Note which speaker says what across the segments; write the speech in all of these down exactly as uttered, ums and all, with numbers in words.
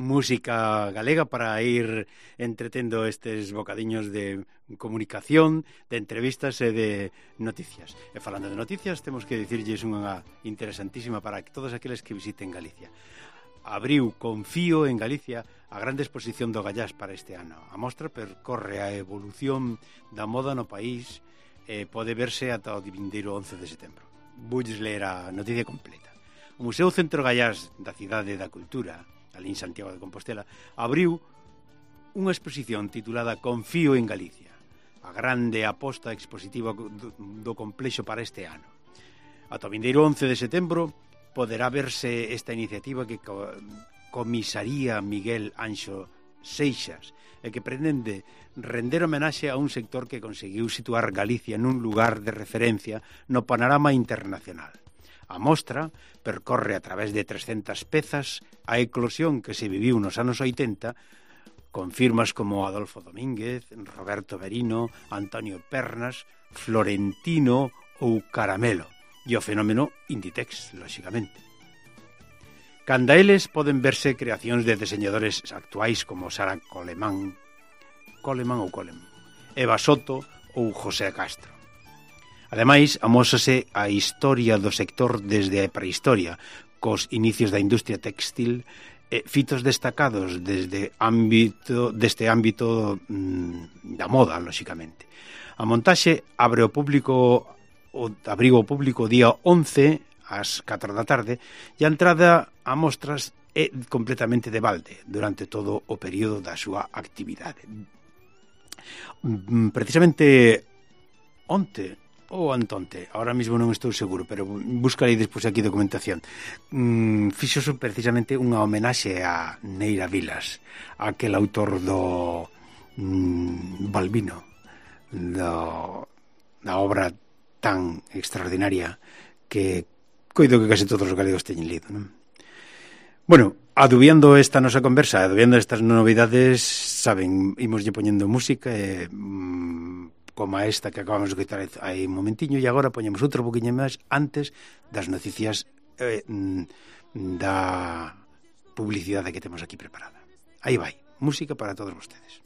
Speaker 1: música galega para ir entretendo estes bocadiños de comunicación, de entrevistas e de noticias. E falando de noticias, temos que dicirlles unha interesantísima para todos aqueles que visiten Galicia. Abriu Confío en Galicia a grande exposición do Gallás para este ano. A mostra percorre a evolución da moda no país e pode verse ata o vindeiro once de setembro. Voulles ler a noticia completa. O Museo Centro Gallás da Cidade da Cultura, ali en Santiago de Compostela, abriu unha exposición titulada Confío en Galicia, a grande aposta expositiva do, do complexo para este ano. Ata o vindeiro once de setembro poderá verse esta iniciativa que co comisaría Miguel Anxo Seixas e que pretende render homenaxe a un sector que conseguiu situar Galicia nun lugar de referencia no panorama internacional. A mostra percorre a través de trescentas pezas a eclosión que se viviu nos anos oitenta con firmas como Adolfo Domínguez, Roberto Berino, Antonio Pernas, Florentino ou Caramelo e o fenómeno Inditex, lóxicamente. Canda eles poden verse creacións de deseñadores actuais como Sara Coleman, Coleman ou Coleman, Eva Soto ou José Castro. Ademais, amósase a historia do sector desde a prehistoria, cos inicios da industria textil e fitos destacados desde ámbito, deste ámbito mmm, da moda, lóxicamente. A montaxe abre o público, o, abriu o público o día once ás catro da tarde e a entrada a mostras é completamente de balde durante todo o período da súa actividade. Precisamente onte ou antonte, ahora mismo non estou seguro, pero buscarei despois aquí documentación. Mm, fixoso precisamente unha homenaxe a Neira Vilas, aquel autor do mm, Balbino, do, da obra tan extraordinaria que coido que case todos os galegos teñen lido, non? Bueno, adubiando esta nosa conversa, adubiando estas novidades, saben, imoslle poñendo música e mmm, como a esta que acabamos de quitar aí un momentiño, e agora poñemos outro poquinho máis antes das noticias eh, da publicidade que temos aquí preparada. Aí vai, música para todos vostedes.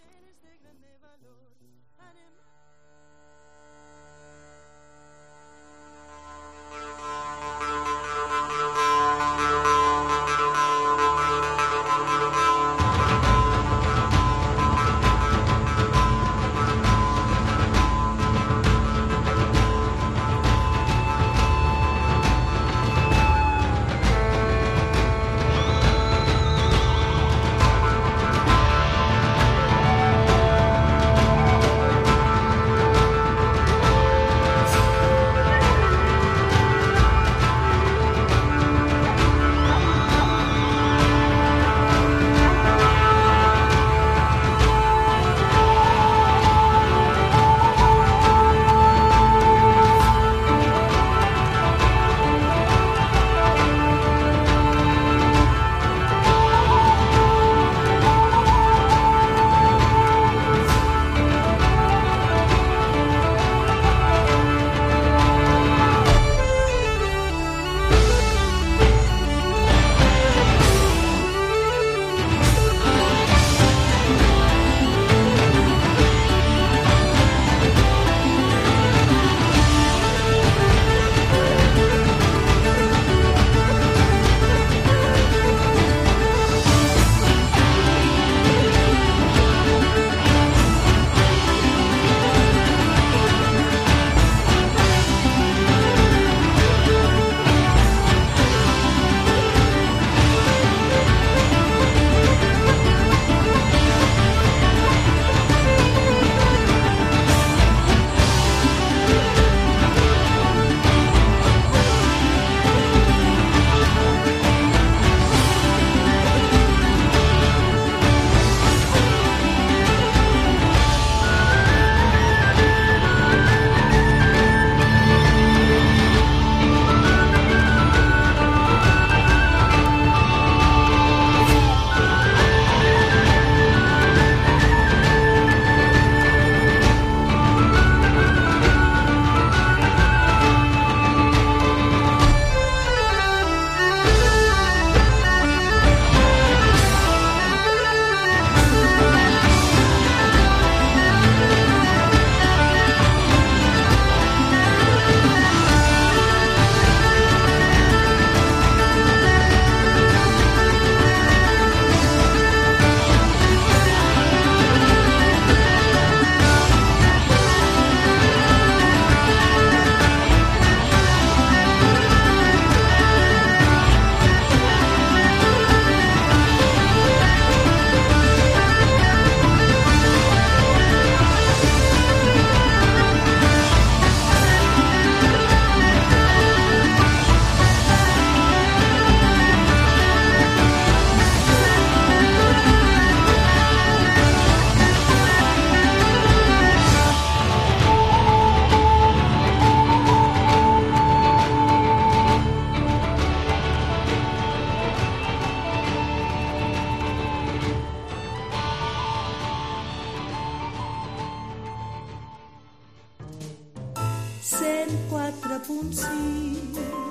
Speaker 2: cent quatre punt sis.